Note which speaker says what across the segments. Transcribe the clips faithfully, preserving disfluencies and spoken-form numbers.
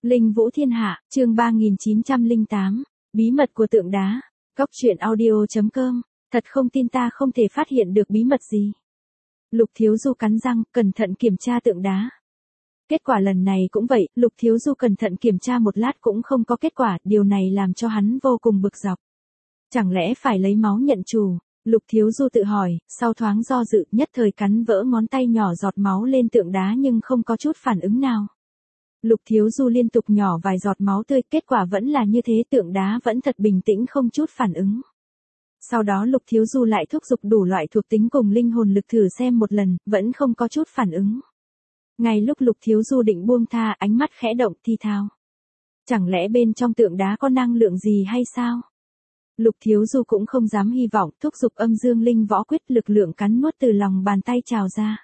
Speaker 1: Linh Vũ Thiên Hạ, chương ba nghìn chín trăm lẻ tám, bí mật của tượng đá. Cóc truyện audio chấm com, thật không tin ta không thể phát hiện được bí mật gì. Lục Thiếu Du cắn răng, cẩn thận kiểm tra tượng đá. Kết quả lần này cũng vậy, Lục Thiếu Du cẩn thận kiểm tra một lát cũng không có kết quả, điều này làm cho hắn vô cùng bực dọc. Chẳng lẽ phải lấy máu nhận chủ? Lục Thiếu Du tự hỏi, sau thoáng do dự, nhất thời cắn vỡ ngón tay nhỏ giọt máu lên tượng đá nhưng không có chút phản ứng nào. Lục Thiếu Du liên tục nhỏ vài giọt máu tươi, kết quả vẫn là như thế, tượng đá vẫn thật bình tĩnh không chút phản ứng. Sau đó Lục Thiếu Du lại thúc giục đủ loại thuộc tính cùng linh hồn lực thử xem một lần, vẫn không có chút phản ứng. Ngay lúc Lục Thiếu Du định buông tha, ánh mắt khẽ động thi thao. Chẳng lẽ bên trong tượng đá có năng lượng gì hay sao? Lục Thiếu Du cũng không dám hy vọng, thúc giục âm dương linh võ quyết, lực lượng cắn nuốt từ lòng bàn tay trào ra.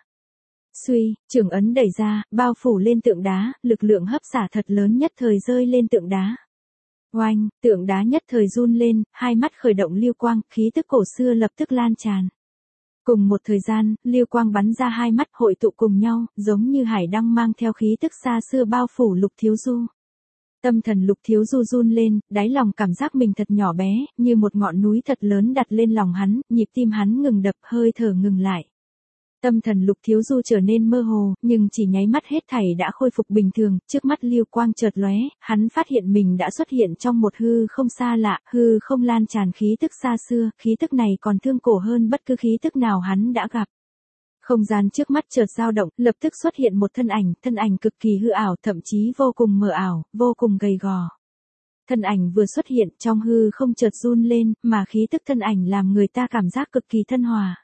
Speaker 1: Suy, trường ấn đẩy ra, bao phủ lên tượng đá, lực lượng hấp xả thật lớn nhất thời rơi lên tượng đá. Oanh, tượng đá nhất thời run lên, hai mắt khởi động lưu quang, khí tức cổ xưa lập tức lan tràn. Cùng một thời gian, lưu quang bắn ra hai mắt hội tụ cùng nhau, giống như hải đăng mang theo khí tức xa xưa bao phủ Lục Thiếu Du. Tâm thần Lục Thiếu Du run lên, đáy lòng cảm giác mình thật nhỏ bé, như một ngọn núi thật lớn đặt lên lòng hắn, nhịp tim hắn ngừng đập, hơi thở ngừng lại. Tâm thần Lục Thiếu Du trở nên mơ hồ, nhưng chỉ nháy mắt hết thảy đã khôi phục bình thường, trước mắt lưu quang chợt lóe, hắn phát hiện mình đã xuất hiện trong một hư không xa lạ, hư không lan tràn khí tức xa xưa, khí tức này còn thương cổ hơn bất cứ khí tức nào hắn đã gặp. Không gian trước mắt chợt dao động, lập tức xuất hiện một thân ảnh, thân ảnh cực kỳ hư ảo, thậm chí vô cùng mờ ảo, vô cùng gầy gò. Thân ảnh vừa xuất hiện, trong hư không chợt run lên, mà khí tức thân ảnh làm người ta cảm giác cực kỳ thân hòa.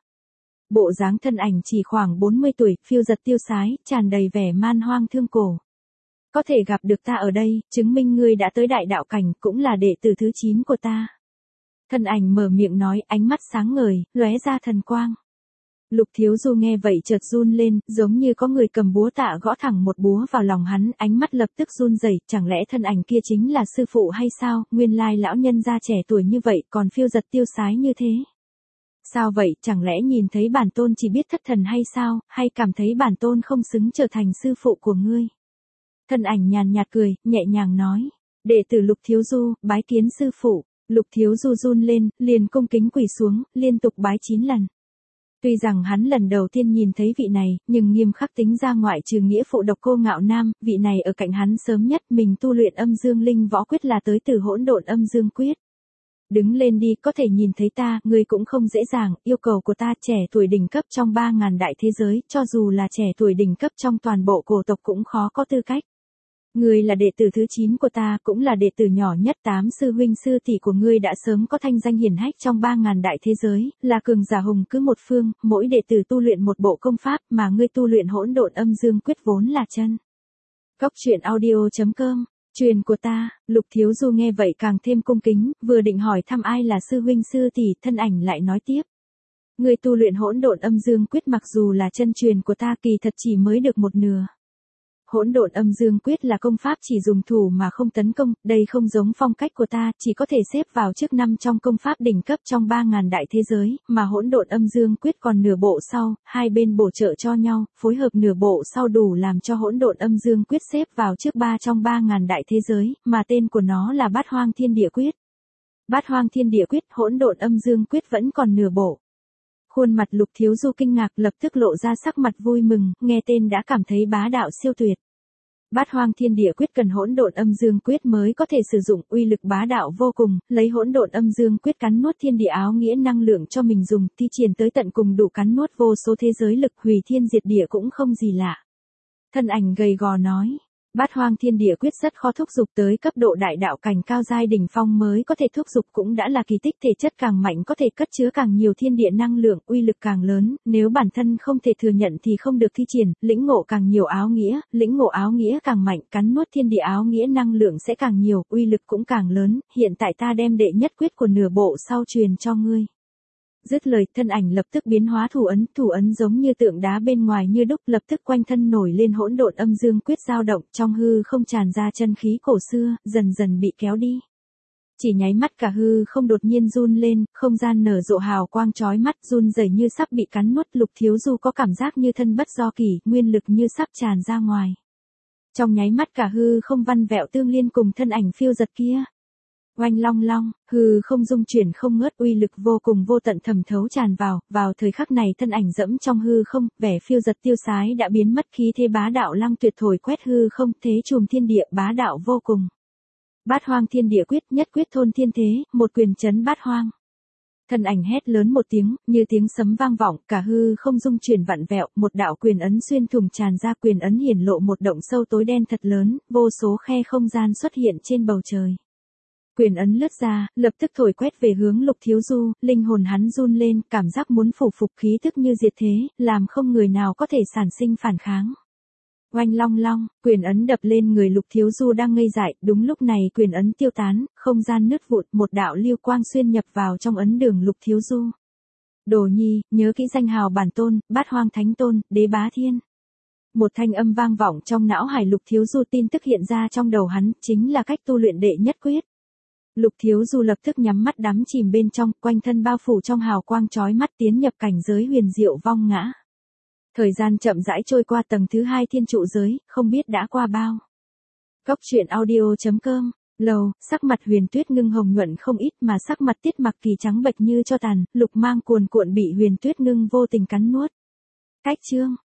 Speaker 1: Bộ dáng thân ảnh chỉ khoảng bốn mươi tuổi, phiêu giật tiêu sái, tràn đầy vẻ man hoang thương cổ. Có thể gặp được ta ở đây, chứng minh ngươi đã tới đại đạo cảnh, cũng là đệ tử thứ chín của ta. Thân ảnh mở miệng nói, ánh mắt sáng ngời, lóe ra thần quang. Lục Thiếu Du nghe vậy chợt run lên, giống như có người cầm búa tạ gõ thẳng một búa vào lòng hắn, ánh mắt lập tức run rẩy, chẳng lẽ thân ảnh kia chính là sư phụ hay sao, nguyên lai lão nhân gia trẻ tuổi như vậy còn phiêu giật tiêu sái như thế. Sao vậy, chẳng lẽ nhìn thấy bản tôn chỉ biết thất thần hay sao, hay cảm thấy bản tôn không xứng trở thành sư phụ của ngươi? Thân ảnh nhàn nhạt cười, nhẹ nhàng nói, đệ tử Lục Thiếu Du, bái kiến sư phụ. Lục Thiếu Du run lên, liền cung kính quỳ xuống, liên tục bái chín lần. Tuy rằng hắn lần đầu tiên nhìn thấy vị này, nhưng nghiêm khắc tính ra ngoại trừ nghĩa phụ Độc Cô Ngạo Nam, vị này ở cạnh hắn sớm nhất, mình tu luyện âm dương linh võ quyết là tới từ hỗn độn âm dương quyết. Đứng lên đi, có thể nhìn thấy ta, ngươi cũng không dễ dàng, yêu cầu của ta, trẻ tuổi đỉnh cấp trong ba ngàn đại thế giới, cho dù là trẻ tuổi đỉnh cấp trong toàn bộ cổ tộc cũng khó có tư cách. Ngươi là đệ tử thứ chín của ta, cũng là đệ tử nhỏ nhất, tám sư huynh sư tỷ của ngươi đã sớm có thanh danh hiển hách trong ba ngàn đại thế giới, là cường giả hùng cứ một phương, mỗi đệ tử tu luyện một bộ công pháp, mà ngươi tu luyện hỗn độn âm dương quyết vốn là chân. Cóc truyện audio chấm com, truyền của ta. Lục Thiếu Du nghe vậy càng thêm cung kính, vừa định hỏi thăm ai là sư huynh sư tỷ, thân ảnh lại nói tiếp. Ngươi tu luyện hỗn độn âm dương quyết mặc dù là chân truyền của ta, kỳ thật chỉ mới được một nửa. Hỗn độn âm dương quyết là công pháp chỉ dùng thủ mà không tấn công, đây không giống phong cách của ta, chỉ có thể xếp vào trước năm trong công pháp đỉnh cấp trong ba ngàn đại thế giới, mà hỗn độn âm dương quyết còn nửa bộ sau, hai bên bổ trợ cho nhau, phối hợp nửa bộ sau đủ làm cho hỗn độn âm dương quyết xếp vào trước ba trong ba ngàn đại thế giới, mà tên của nó là Bát Hoang Thiên Địa Quyết. Bát Hoang Thiên Địa Quyết, hỗn độn âm dương quyết vẫn còn nửa bộ. Khuôn mặt Lục Thiếu Du kinh ngạc, lập tức lộ ra sắc mặt vui mừng, nghe tên đã cảm thấy bá đạo siêu tuyệt. Bát Hoang Thiên Địa Quyết cần hỗn độn âm dương quyết mới có thể sử dụng, uy lực bá đạo vô cùng, lấy hỗn độn âm dương quyết cắn nuốt thiên địa áo nghĩa năng lượng cho mình dùng, thi triển tới tận cùng đủ cắn nuốt vô số thế giới lực, hủy thiên diệt địa cũng không gì lạ. Thân ảnh gầy gò nói. Bát Hoang Thiên Địa Quyết rất khó thúc giục tới cấp độ đại đạo cảnh cao giai đỉnh phong mới có thể thúc giục, cũng đã là kỳ tích, thể chất càng mạnh có thể cất chứa càng nhiều thiên địa năng lượng, uy lực càng lớn, nếu bản thân không thể thừa nhận thì không được thi triển, lĩnh ngộ càng nhiều áo nghĩa, lĩnh ngộ áo nghĩa càng mạnh, cắn nuốt thiên địa áo nghĩa năng lượng sẽ càng nhiều, uy lực cũng càng lớn, hiện tại ta đem đệ nhất quyết của nửa bộ sau truyền cho ngươi. Dứt lời, thân ảnh lập tức biến hóa thủ ấn, thủ ấn giống như tượng đá bên ngoài như đúc, lập tức quanh thân nổi lên hỗn độn âm dương quyết dao động, trong hư không tràn ra chân khí cổ xưa, dần dần bị kéo đi. Chỉ nháy mắt cả hư không đột nhiên run lên, không gian nở rộ hào quang chói mắt, run rẩy như sắp bị cắn nuốt, Lục Thiếu Du có cảm giác như thân bất do kỷ, nguyên lực như sắp tràn ra ngoài. Trong nháy mắt cả hư không văn vẹo tương liên cùng thân ảnh phiêu giật kia. Oanh long long, hư không dung chuyển không ngớt, uy lực vô cùng vô tận thẩm thấu tràn vào, vào thời khắc này thân ảnh dẫm trong hư không, vẻ phiêu giật tiêu sái đã biến mất, khí thế bá đạo lăng tuyệt thổi quét hư không, thế trùm thiên địa bá đạo vô cùng. Bát hoang thiên địa quyết, nhất quyết thôn thiên thế, một quyền chấn bát hoang. Thân ảnh hét lớn một tiếng, như tiếng sấm vang vọng, cả hư không dung chuyển vặn vẹo, một đạo quyền ấn xuyên thủng tràn ra, quyền ấn hiển lộ một động sâu tối đen thật lớn, vô số khe không gian xuất hiện trên bầu trời. Quyền ấn lướt ra, lập tức thổi quét về hướng Lục Thiếu Du, linh hồn hắn run lên, cảm giác muốn phủ phục, khí tức như diệt thế, làm không người nào có thể sản sinh phản kháng. Oanh long long, quyền ấn đập lên người Lục Thiếu Du đang ngây dại, đúng lúc này quyền ấn tiêu tán, không gian nứt vụn, một đạo lưu quang xuyên nhập vào trong ấn đường Lục Thiếu Du. Đồ nhi, nhớ kỹ danh hào bản tôn, bát hoang thánh tôn, đế bá thiên. Một thanh âm vang vọng trong não hải Lục Thiếu Du, tin tức hiện ra trong đầu hắn, chính là cách tu luyện đệ nhất quyết. Lục Thiếu Du lập tức nhắm mắt đắm chìm bên trong, quanh thân bao phủ trong hào quang chói mắt, tiến nhập cảnh giới huyền diệu vong ngã. Thời gian chậm rãi trôi qua, tầng thứ hai thiên trụ giới, không biết đã qua bao. Cốc truyện audio chấm com, lầu, sắc mặt Huyền Tuyết Ngưng hồng nhuận không ít mà sắc mặt Tiết Mặc Kỳ trắng bệch như tro tàn, lục mang cuồn cuộn bị Huyền Tuyết Ngưng vô tình cắn nuốt. Cách chương